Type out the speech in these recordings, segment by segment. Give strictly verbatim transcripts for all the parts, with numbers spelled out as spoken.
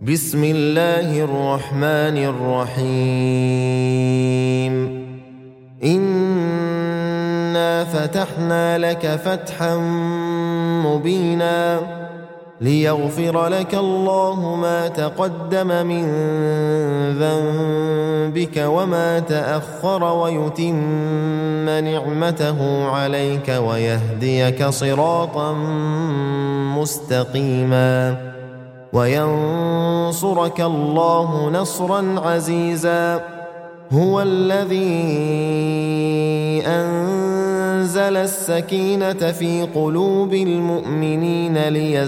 بسم الله الرحمن الرحيم إنا فتحنا لك فتحا مبينا ليغفر لك الله ما تقدم من ذنبك وما تأخر ويتم نعمته عليك ويهديك صراطا مستقيما وينصرك الله نصرا عزيزا هو الذي أنزل السكينة في قلوب المؤمنين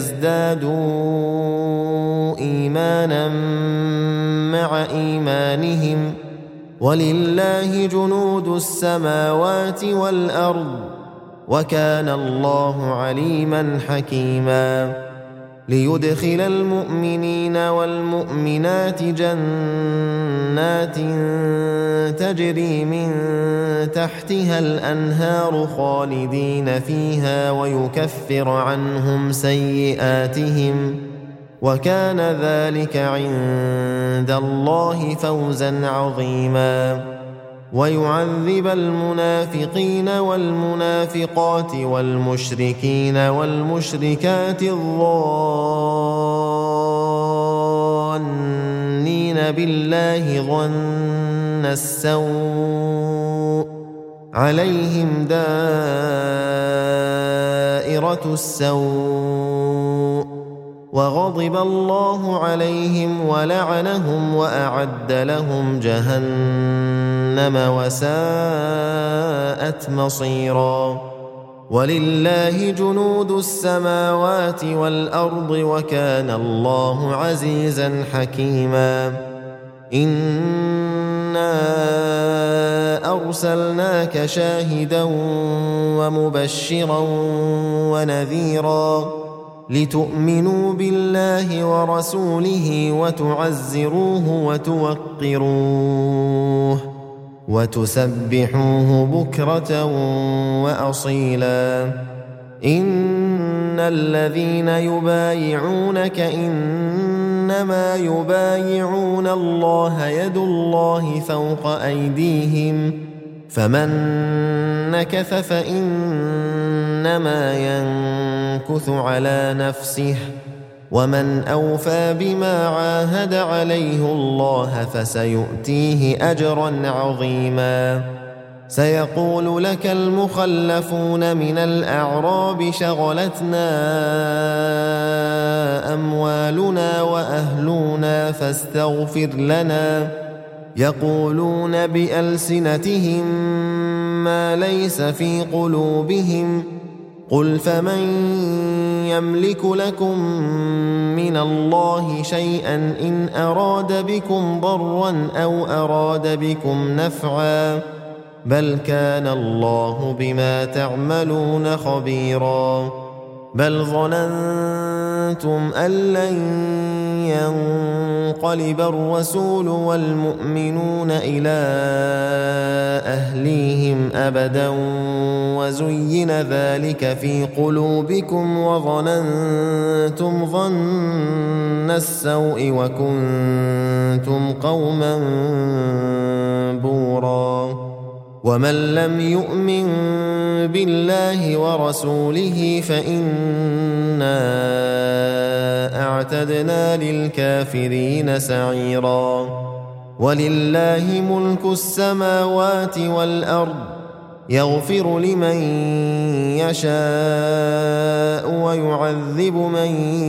ليزدادوا إيمانا مع إيمانهم ولله جنود السماوات والأرض وكان الله عليما حكيما ليدخل المؤمنين والمؤمنات جنات تجري من تحتها الأنهار خالدين فيها ويكفر عنهم سيئاتهم وكان ذلك عند الله فوزا عظيما ويعذب المنافقين والمنافقات والمشركين والمشركات الظانين بالله ظن السوء عليهم دائرة السوء وغضب الله عليهم ولعنهم وأعد لهم جهنم وساءت مصيرا ولله جنود السماوات والأرض وكان الله عزيزا حكيما إنا أرسلناك شاهدا ومبشرا ونذيرا لتؤمنوا بالله ورسوله وتعزروه وتوقروه وتسبحوه بكرة وأصيلا إن الذين يبايعونك إنما يبايعون الله يد الله فوق أيديهم فمن نكث فإنما ينكث على نفسه ومن أوفى بما عاهد عليه الله فسيؤتيه أجرا عظيما سيقول لك المخلفون من الأعراب شغلتنا أموالنا وأهلنا فاستغفر لنا يقولون بألسنتهم ما ليس في قلوبهم قل فمن يملك لكم من الله شيئا إن أراد بكم ضرا أو أراد بكم نفعا بل كان الله بما تعملون خبيرا بل ظننتم أن لن ينقلب الرسول والمؤمنون إلى أهليهم أبدا وزين ذلك في قلوبكم وظننتم ظن السوء وكنتم قوما بورا ومن لم يؤمن بالله ورسوله فإنا أعتدنا للكافرين سعيرا ولله ملك السماوات والأرض يغفر لمن يشاء ويعذب من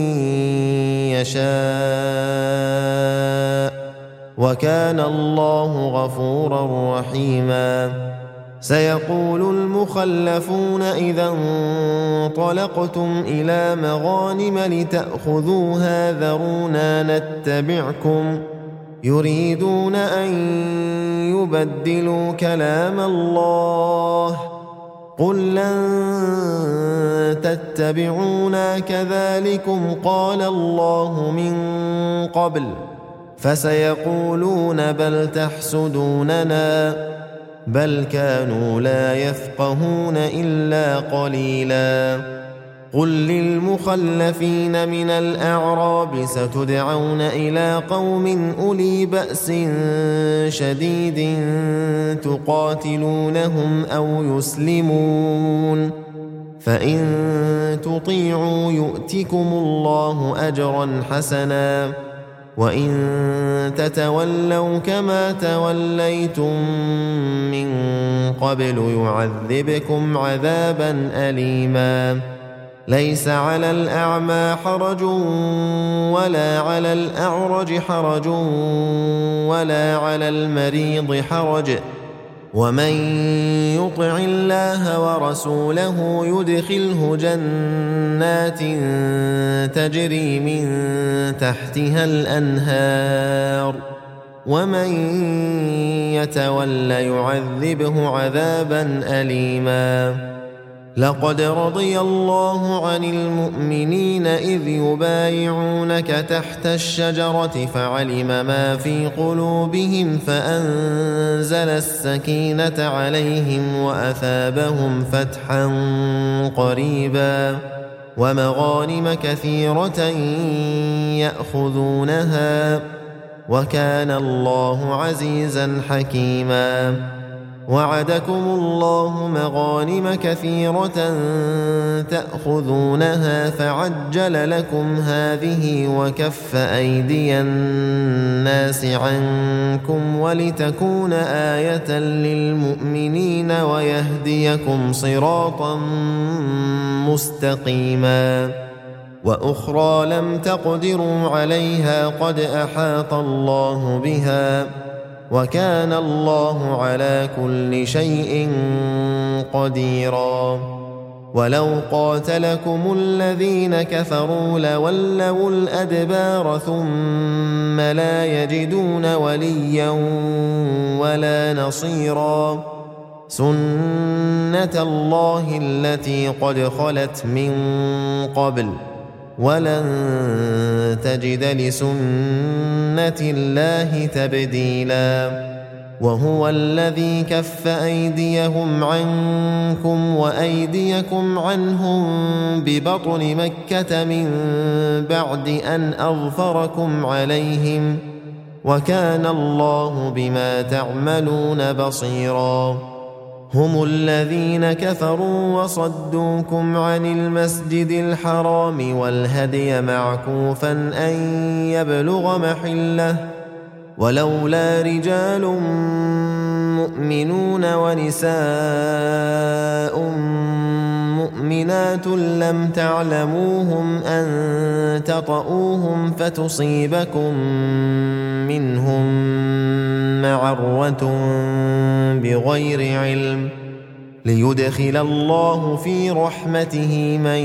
يشاء وكان الله غفورا رحيما سيقول المخلفون إذا انطلقتم إلى مغانم لتأخذوها ذرونا نتبعكم يريدون أن يبدلوا كلام الله قل لن تتبعونا كذلكم قال الله من قبل فسيقولون بل تحسدوننا بل كانوا لا يفقهون إلا قليلا قل للمخلفين من الأعراب ستدعون إلى قوم أولي بأس شديد تقاتلونهم أو يسلمون فإن تطيعوا يؤتكم الله أجرا حسنا وإن تتولوا كما توليتم من قبل يعذبكم عذابا أليما ليس على الأعمى حرج ولا على الأعرج حرج ولا على المريض حرج ومن يطع الله ورسوله يدخله جنات تجري من تحتها الأنهار ومن يتول يعذبه عذابا أليما لقد رضي الله عن المؤمنين إذ يبايعونك تحت الشجرة فعلم ما في قلوبهم فأنزل السكينة عليهم وأثابهم فتحا قريبا ومغانم كثيرة يأخذونها وكان الله عزيزا حكيما وعدكم الله مغانم كثيرة تأخذونها فعجل لكم هذه وكف أيدي الناس عنكم ولتكون آية للمؤمنين ويهديكم صراطا مستقيما وأخرى لم تقدروا عليها قد أحاط الله بها وكان الله على كل شيء قديرا ولو قاتلكم الذين كفروا لولوا الأدبار ثم لا يجدون وليا ولا نصيرا سنة الله التي قد خلت من قبل ولن تجد لسنة الله تبديلا وهو الذي كف أيديهم عنكم وأيديكم عنهم ببطن مكة من بعد أن أظفركم عليهم وكان الله بما تعملون بصيرا هم الذين كفروا وصدوكم عن المسجد الحرام والهدي معكوفا أن يبلغ محله ولولا رجال مؤمنون ونساء مؤمنات لم تعلموهم أن تطؤوهم فتصيبكم منهم معرة بغير علم ليدخل الله في رحمته من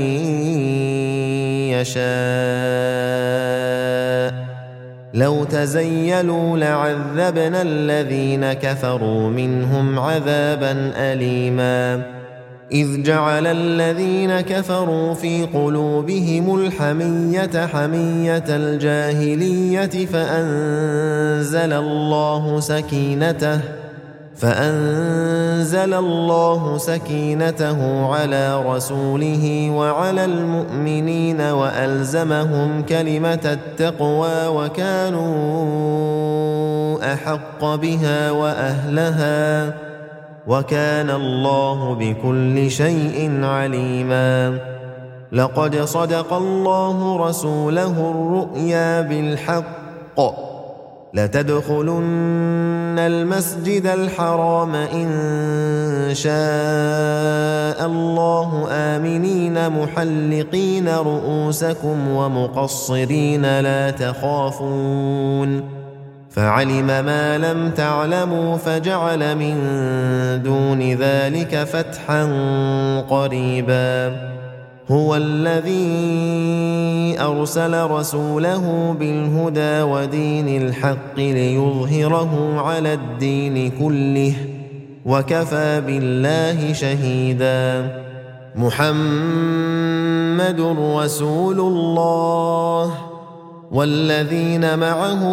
يشاء لو تزيلوا لعذبنا الذين كفروا منهم عذابا أليما إذ جعل الذين كفروا في قلوبهم الحمية حمية الجاهلية فأنزل الله سكينته فأنزل الله سكينته على رسوله وعلى المؤمنين وألزمهم كلمة التقوى وكانوا أحق بها وأهلها وكان الله بكل شيء عليما لقد صدق الله رسوله الرؤيا بالحق لتدخلن المسجد الحرام إن شاء الله آمنين محلقين رؤوسكم ومقصرين لا تخافون فعلم ما لم تعلموا فجعل من دون ذلك فتحا قريبا هو الذي أرسل رسوله بالهدى ودين الحق ليظهره على الدين كله وكفى بالله شهيدا محمد رسول الله والذين معه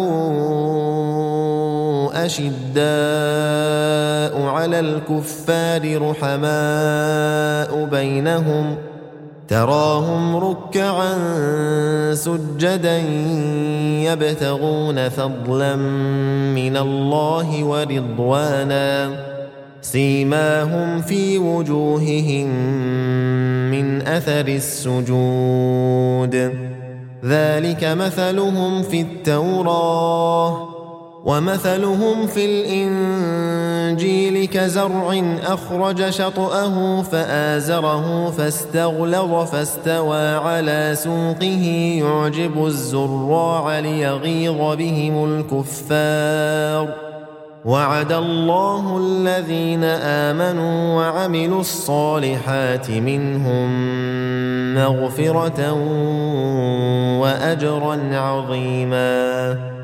أشداء على الكفار رحماء بينهم تراهم ركعا سجدا يبتغون فضلا من الله ورضوانا سيماهم في وجوههم من أثر السجود ذلك مثلهم في التوراة ومثلهم في الإنجيل كزرع أخرج شطأه فآزره فاستغلظ فاستوى على سوقه يعجب الزراع ليغيظ بهم الكفار وعد الله الذين آمنوا وعملوا الصالحات منهم مغفرة وأجرا عظيما.